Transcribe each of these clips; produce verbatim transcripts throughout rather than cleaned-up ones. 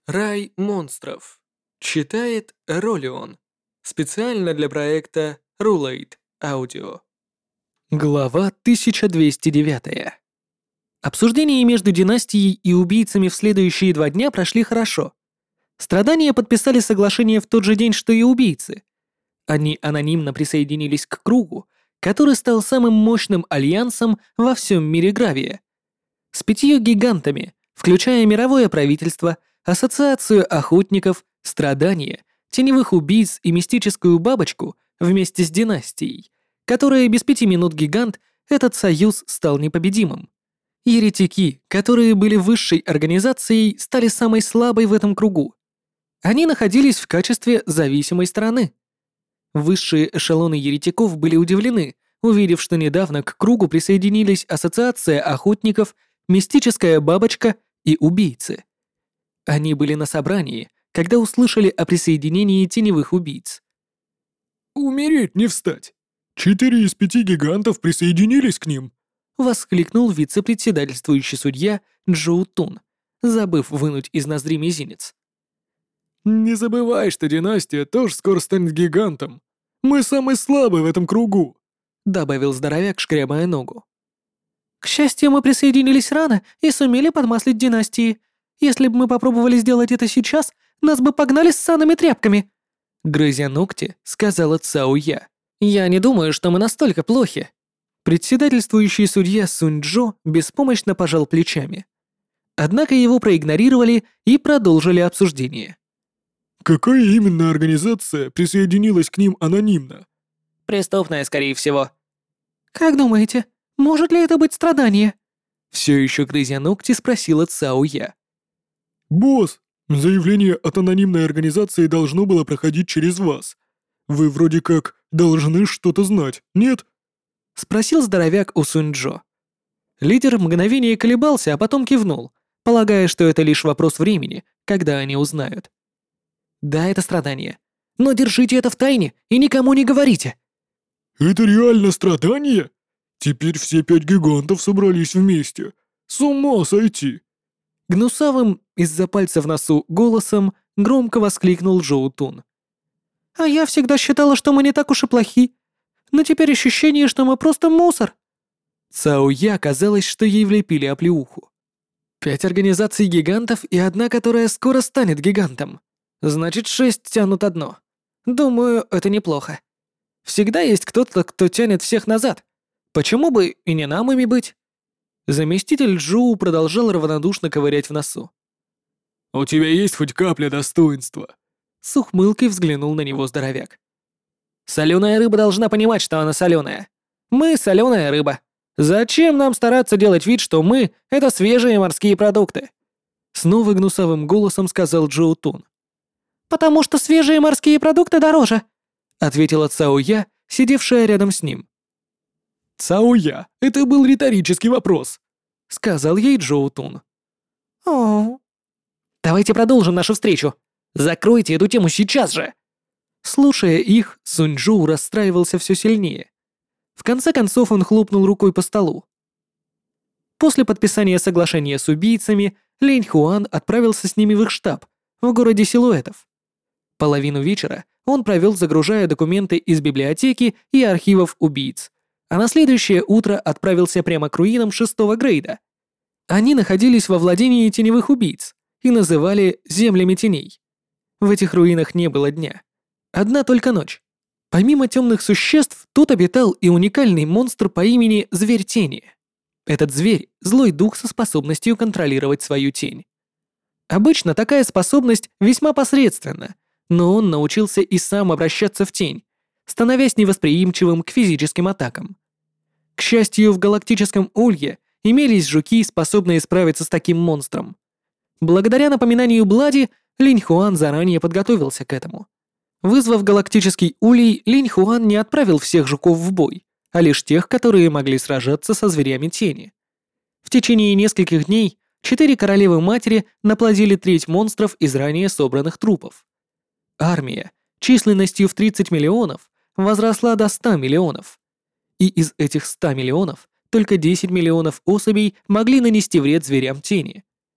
Рай монстров. Читает Ролион. Специально для проекта Rulate Audio. Глава тысяча двести девять. Обсуждения между династией и убийцами в следующие два дня прошли хорошо. Страдания подписали соглашение в тот же день, что и убийцы. Они анонимно присоединились к кругу, который стал самым мощным альянсом во всем мире Гравия. С пятью гигантами, включая мировое правительство, ассоциацию охотников, страдания, теневых убийц и мистическую бабочку вместе с династией, которая без пяти минут гигант, этот союз стал непобедимым. Еретики, которые были высшей организацией, стали самой слабой в этом кругу. Они находились в качестве зависимой стороны. Высшие эшелоны еретиков были удивлены, увидев, что недавно к кругу присоединились ассоциация охотников, мистическая бабочка и убийцы. Они были на собрании, когда услышали о присоединении теневых убийц. «Умереть не встать! Четыре из пяти гигантов присоединились к ним!» — воскликнул вице-председательствующий судья Джоу Тун, забыв вынуть из ноздри мизинец. «Не забывай, что династия тоже скоро станет гигантом. Мы самый слабый в этом кругу!» — добавил здоровяк, шкрябая ногу. «К счастью, мы присоединились рано и сумели подмаслить династии. Если бы мы попробовали сделать это сейчас, нас бы погнали с санными тряпками!» Грызя ногти, сказала Цао Я. «Я не думаю, что мы настолько плохи». Председательствующий судья Сунь Джо беспомощно пожал плечами. Однако его проигнорировали и продолжили обсуждение. «Какая именно организация присоединилась к ним анонимно?» «Преступная, скорее всего». «Как думаете, может ли это быть страдание?» Все еще грызя ногти спросила Цао Я. «Босс, заявление от анонимной организации должно было проходить через вас. Вы вроде как должны что-то знать, нет?» Спросил здоровяк у Сунь-Джо. Лидер мгновение колебался, а потом кивнул, полагая, что это лишь вопрос времени, когда они узнают. «Да, это страдание. Но держите это в тайне и никому не говорите». «Это реально страдание? Теперь все пять гигантов собрались вместе. С ума сойти!» Гнусавым из-за пальца в носу голосом громко воскликнул Джоу Тун. «А я всегда считала, что мы не так уж и плохи. Но теперь ощущение, что мы просто мусор». Цао Я казалось, что ей влепили оплеуху. Пять организаций гигантов и одна, которая скоро станет гигантом. Значит, шесть тянут одно. Думаю, это неплохо. Всегда есть кто-то, кто тянет всех назад. Почему бы и не нам ими быть? Заместитель Джоу продолжал равнодушно ковырять в носу. «У тебя есть хоть капля достоинства?» С ухмылкой взглянул на него здоровяк. «Соленая рыба должна понимать, что она соленая. Мы соленая рыба. Зачем нам стараться делать вид, что мы — это свежие морские продукты?» Снова гнусавым голосом сказал Джоу Тун. «Потому что свежие морские продукты дороже», — ответила Цао Я, сидевшая рядом с ним. «Цао Я, это был риторический вопрос», — сказал ей Джоу Тун. О. «Давайте продолжим нашу встречу. Закройте эту тему сейчас же!» Слушая их, Сунь Джоу расстраивался все сильнее. В конце концов он хлопнул рукой по столу. После подписания соглашения с убийцами, Линь Хуан отправился с ними в их штаб, в городе Силуэтов. Половину вечера он провел, загружая документы из библиотеки и архивов убийц, а на следующее утро отправился прямо к руинам шестого грейда. Они находились во владении теневых убийц и называли «землями теней». В этих руинах не было дня. Одна только ночь. Помимо темных существ, тут обитал и уникальный монстр по имени Зверь Тени. Этот зверь — злой дух со способностью контролировать свою тень. Обычно такая способность весьма посредственна, но он научился и сам обращаться в тень, становясь невосприимчивым к физическим атакам. К счастью, в галактическом улье имелись жуки, способные справиться с таким монстром. Благодаря напоминанию Блади, Линь Хуан заранее подготовился к этому. Вызвав галактический улей, Линь Хуан не отправил всех жуков в бой, а лишь тех, которые могли сражаться со зверями тени. В течение нескольких дней четыре королевы-матери наплодили треть монстров из ранее собранных трупов. Армия, численностью в тридцать миллионов, возросла до ста миллионов. И из этих ста миллионов только десять миллионов особей могли нанести вред зверям тени.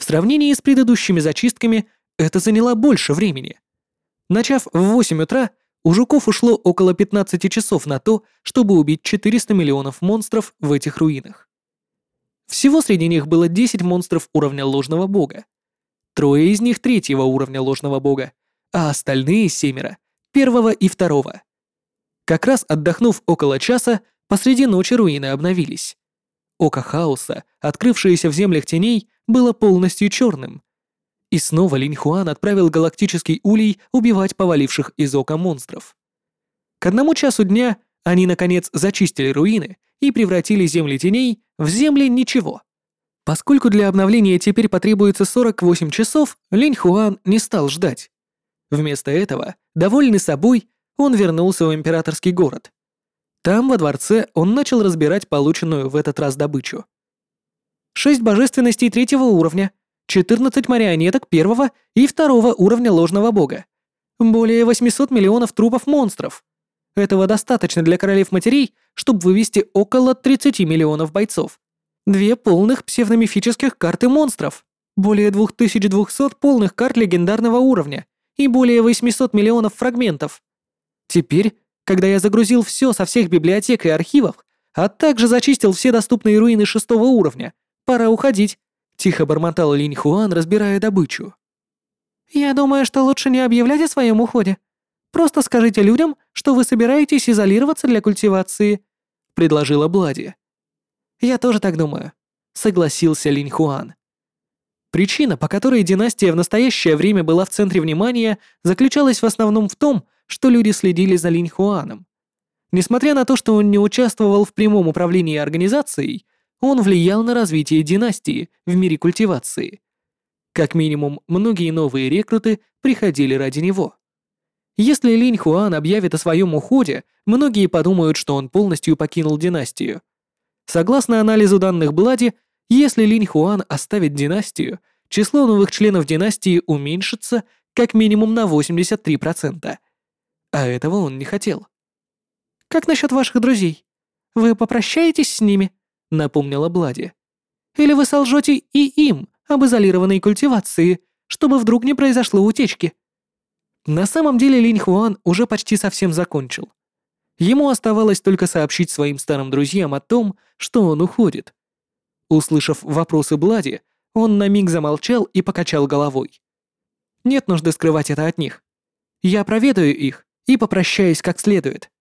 В сравнении с предыдущими зачистками это заняло больше времени. Начав в восемь утра, у жуков ушло около пятнадцати часов на то, чтобы убить четыреста миллионов монстров в этих руинах. Всего среди них было десять монстров уровня ложного бога. Трое из них третьего уровня ложного бога, а остальные семеро — первого и второго. Как раз отдохнув около часа, посреди ночи руины обновились. Око хаоса, открывшееся в землях теней, было полностью черным. И снова Линь Хуан отправил галактический улей убивать поваливших из ока монстров. К одному часу дня они, наконец, зачистили руины и превратили земли теней в земли ничего. Поскольку для обновления теперь потребуется сорок восемь часов, Линь Хуан не стал ждать. Вместо этого, довольный собой, он вернулся в императорский город. Там, во дворце, он начал разбирать полученную в этот раз добычу. Шесть божественностей третьего уровня, четырнадцать марионеток первого и второго уровня ложного бога, более восемьсот миллионов трупов монстров. Этого достаточно для королев-матерей, чтобы вывести около тридцати миллионов бойцов. Две полных псевдомифических карты монстров, более двух тысяч двухсот полных карт легендарного уровня и более восьмисот миллионов фрагментов. Теперь, когда я загрузил все со всех библиотек и архивов, а также зачистил все доступные руины шестого уровня, пора уходить, тихо бормотал Линь Хуан, разбирая добычу. Я думаю, что лучше не объявлять о своем уходе. Просто скажите людям, что вы собираетесь изолироваться для культивации, предложила Блади. Я тоже так думаю, согласился Линь Хуан. Причина, по которой династия в настоящее время была в центре внимания, заключалась в основном в том, что люди следили за Линь Хуаном. Несмотря на то, что он не участвовал в прямом управлении организацией, он влиял на развитие династии в мире культивации. Как минимум, многие новые рекруты приходили ради него. Если Линь Хуан объявит о своем уходе, многие подумают, что он полностью покинул династию. Согласно анализу данных Блади, если Линь Хуан оставит династию, число новых членов династии уменьшится как минимум на восемьдесят три процента. А этого он не хотел. «Как насчет ваших друзей? Вы попрощаетесь с ними?» — напомнила Блади. «Или вы солжете и им об изолированной культивации, чтобы вдруг не произошло утечки?» На самом деле Линь Хуан уже почти совсем закончил. Ему оставалось только сообщить своим старым друзьям о том, что он уходит. Услышав вопросы Блади, он на миг замолчал и покачал головой. Нет нужды скрывать это от них. Я проведаю их и попрощаюсь как следует.